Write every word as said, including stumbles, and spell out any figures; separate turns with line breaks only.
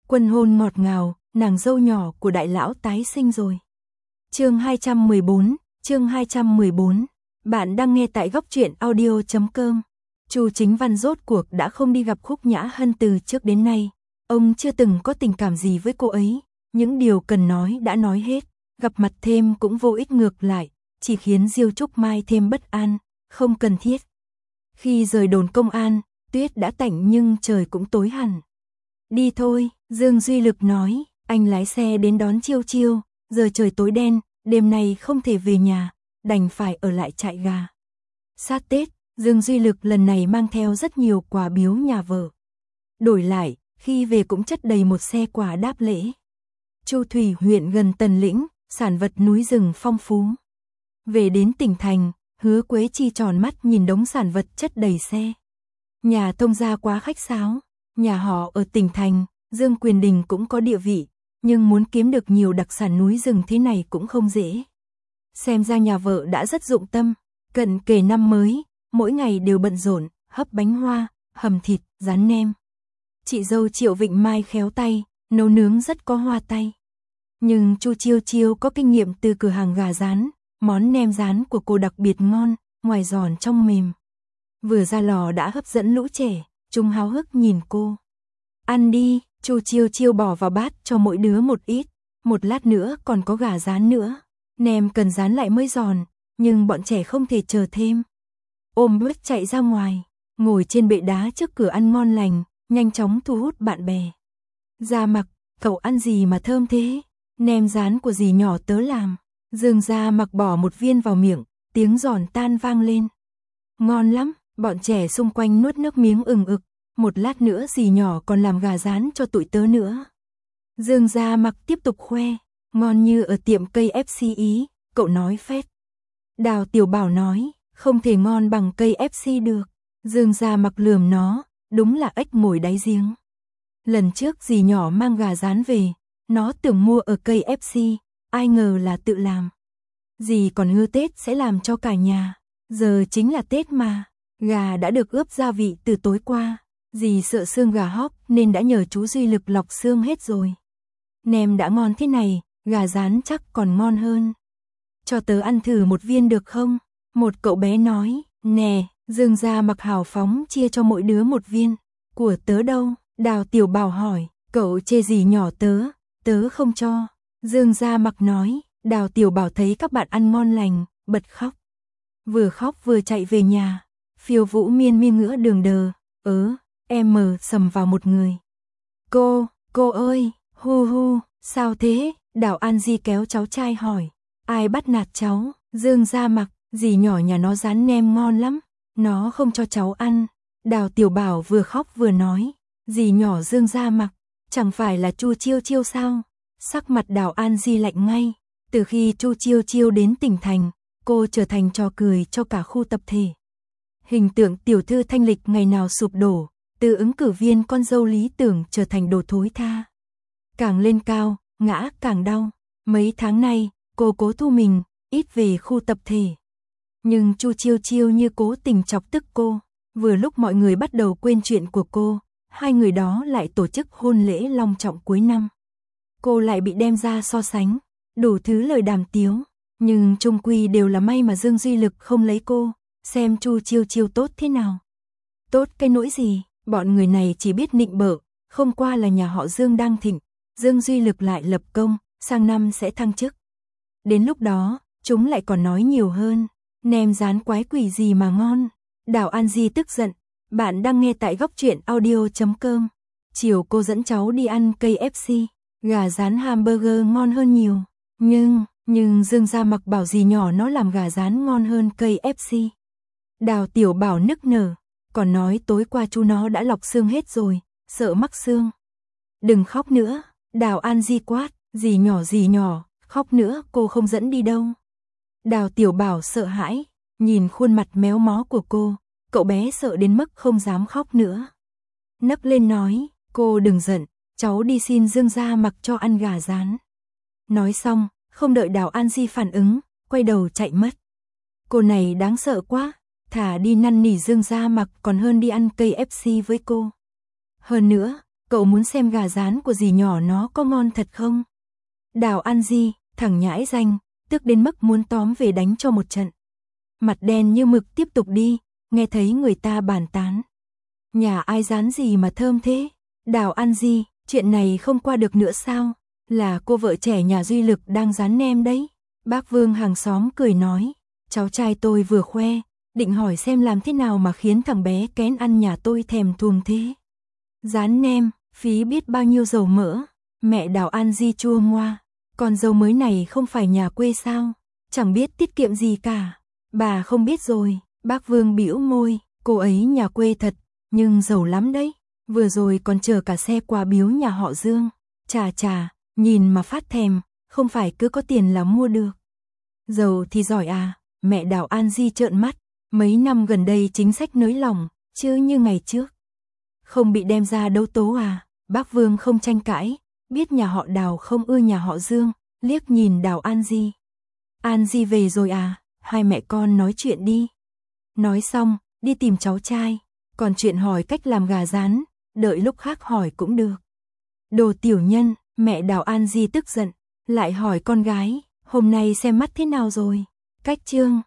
Quân hôn ngọt ngào, nàng dâu nhỏ của đại lão tái sinh rồi. Chương hai trăm mười bốn, chương hai trăm mười bốn. Bạn đang nghe tại góc truyện audio chấm com. Chu Chính Văn rốt cuộc đã không đi gặp Khúc Nhã Hân từ trước đến nay. Ông chưa từng có tình cảm gì với cô ấy, những điều cần nói đã nói hết, gặp mặt thêm cũng vô ích, ngược lại, chỉ khiến Diêu Trúc Mai thêm bất an, không cần thiết. Khi rời đồn công an, tuyết đã tạnh nhưng trời cũng tối hẳn. Đi thôi, Dương Duy Lực nói, anh lái xe đến đón Chiêu Chiêu, giờ trời tối đen, đêm nay không thể về nhà, đành phải ở lại trại gà. Sát Tết, Dương Duy Lực lần này mang theo rất nhiều quà biếu nhà vợ. Đổi lại, khi về cũng chất đầy một xe quà đáp lễ. Chu Thủy huyện gần Tần Lĩnh, sản vật núi rừng phong phú. Về đến tỉnh thành, Hứa Quế Chi tròn mắt nhìn đống sản vật chất đầy xe. Nhà Thông gia quá khách sáo, nhà họ ở tỉnh thành, Dương Quyền Đình cũng có địa vị, nhưng muốn kiếm được nhiều đặc sản núi rừng thế này cũng không dễ. Xem ra nhà vợ đã rất dụng tâm, cận kề năm mới, mỗi ngày đều bận rộn, hấp bánh hoa, hầm thịt, rán nem. Chị dâu Triệu Vịnh Mai khéo tay, nấu nướng rất có hoa tay. Nhưng Chu Chiêu Chiêu có kinh nghiệm từ cửa hàng gà rán, món nem rán của cô đặc biệt ngon, ngoài giòn trong mềm. Vừa ra lò đã hấp dẫn lũ trẻ, chúng háo hức nhìn cô. Ăn đi, Chu Chiêu Chiêu bỏ vào bát cho mỗi đứa một ít, một lát nữa còn có gà rán nữa. Nem cần rán lại mới giòn, nhưng bọn trẻ không thể chờ thêm. Ôm bớt chạy ra ngoài, ngồi trên bệ đá trước cửa ăn ngon lành, nhanh chóng thu hút bạn bè. Gia Mặc, cậu ăn gì mà thơm thế? Nem rán của dì nhỏ tớ làm. Dương Gia Mặc bỏ một viên vào miệng, tiếng giòn tan vang lên. Ngon lắm, bọn trẻ xung quanh nuốt nước miếng ừng ực. Một lát nữa dì nhỏ còn làm gà rán cho tụi tớ nữa. Dương Gia Mặc tiếp tục khoe, ngon như ở tiệm cây ép xê Ý, cậu nói phét. Đào Tiểu Bảo nói, không thể ngon bằng cây ép xê được. Dương Gia Mặc lườm nó, đúng là ếch ngồi đáy giếng. Lần trước dì nhỏ mang gà rán về, nó tưởng mua ở cây ép xê, ai ngờ là tự làm. Dì còn hứa Tết sẽ làm cho cả nhà, giờ chính là Tết mà, gà đã được ướp gia vị từ tối qua. Dì sợ xương gà hóp nên đã nhờ chú Duy Lực lọc xương hết rồi. Nem đã ngon thế này, gà rán chắc còn ngon hơn. Cho tớ ăn thử một viên được không? Một cậu bé nói, nè, Dương Gia Mặc hào phóng chia cho mỗi đứa một viên. Của tớ đâu? Đào Tiểu Bảo hỏi, cậu chê gì nhỏ tớ, tớ không cho. Dương Gia Mặc nói, Đào Tiểu Bảo thấy các bạn ăn ngon lành, bật khóc. Vừa khóc vừa chạy về nhà, Phiêu Vũ miên miên ngỡ đường đờ, ớ. Em mờ sầm vào một người. Cô, cô ơi, hu hu, sao thế? Đào An Di kéo cháu trai hỏi. Ai bắt nạt cháu? Dương Gia Mặc, dì nhỏ nhà nó rán nem ngon lắm, nó không cho cháu ăn. Đào Tiểu Bảo vừa khóc vừa nói. Dì nhỏ Dương Gia Mặc, chẳng phải là Chu Chiêu Chiêu sao? Sắc mặt Đào An Di lạnh ngay. Từ khi Chu Chiêu Chiêu đến tỉnh thành, cô trở thành trò cười cho cả khu tập thể. Hình tượng tiểu thư thanh lịch ngày nào sụp đổ. Từ ứng cử viên con dâu lý tưởng trở thành đồ thối tha. Càng lên cao, ngã càng đau. Mấy tháng nay, cô cố thu mình, ít về khu tập thể. Nhưng Chu Chiêu Chiêu như cố tình chọc tức cô. Vừa lúc mọi người bắt đầu quên chuyện của cô, hai người đó lại tổ chức hôn lễ long trọng cuối năm. Cô lại bị đem ra so sánh, đủ thứ lời đàm tiếu. Nhưng chung quy đều là may mà Dương Duy Lực không lấy cô, xem Chu Chiêu Chiêu tốt thế nào. Tốt cái nỗi gì? Bọn người này chỉ biết nịnh bợ, không qua là nhà họ Dương đang thịnh, Dương Duy Lực lại lập công, sang năm sẽ thăng chức. Đến lúc đó, chúng lại còn nói nhiều hơn, nem rán quái quỷ gì mà ngon. Đào An Di tức giận, bạn đang nghe tại góc truyện audio chấm com. Chiều cô dẫn cháu đi ăn cây ép xê, gà rán hamburger ngon hơn nhiều, nhưng, nhưng Dương Gia Mặc bảo dì nhỏ nó làm gà rán ngon hơn cây ép xê. Đào Tiểu Bảo nức nở. Còn nói tối qua chú nó đã lọc xương hết rồi, sợ mắc xương. Đừng khóc nữa, Đào An Di quát, dì nhỏ dì nhỏ, khóc nữa cô không dẫn đi đâu. Đào Tiểu Bảo sợ hãi, nhìn khuôn mặt méo mó của cô, cậu bé sợ đến mức không dám khóc nữa. Nấc lên nói, cô đừng giận, cháu đi xin Dương Gia Mặc cho ăn gà rán. Nói xong, không đợi Đào An Di phản ứng, quay đầu chạy mất. Cô này đáng sợ quá. Thả đi năn nỉ Dương Gia Mặc còn hơn đi ăn cây ép xê với cô. Hơn nữa, cậu muốn xem gà rán của dì nhỏ nó có ngon thật không? Đào An Di, thằng nhãi danh, tức đến mức muốn tóm về đánh cho một trận. Mặt đen như mực tiếp tục đi, nghe thấy người ta bàn tán. Nhà ai rán gì mà thơm thế? Đào An Di, chuyện này không qua được nữa sao? Là cô vợ trẻ nhà Duy Lực đang rán nem đấy. Bác Vương hàng xóm cười nói, cháu trai tôi vừa khoe, định hỏi xem làm thế nào mà khiến thằng bé kén ăn nhà tôi thèm thuồng thế. Rán nem, phí biết bao nhiêu dầu mỡ. Mẹ Đào An Di chua ngoa, còn dầu mới này không phải nhà quê sao? Chẳng biết tiết kiệm gì cả. Bà không biết rồi. Bác Vương bĩu môi, cô ấy nhà quê thật, nhưng giàu lắm đấy. Vừa rồi còn chờ cả xe quà biếu nhà họ Dương. Chà chà, nhìn mà phát thèm, không phải cứ có tiền là mua được. Giàu thì giỏi à? Mẹ Đào An Di trợn mắt, mấy năm gần đây chính sách nới lỏng, chứ như ngày trước. Không bị đem ra đấu tố à? Bác Vương không tranh cãi, biết nhà họ Đào không ưa nhà họ Dương, liếc nhìn Đào An Di. An Di về rồi à? Hai mẹ con nói chuyện đi. Nói xong, đi tìm cháu trai, còn chuyện hỏi cách làm gà rán, đợi lúc khác hỏi cũng được. Đồ tiểu nhân, mẹ Đào An Di tức giận, lại hỏi con gái, hôm nay xem mắt thế nào rồi? Cách chương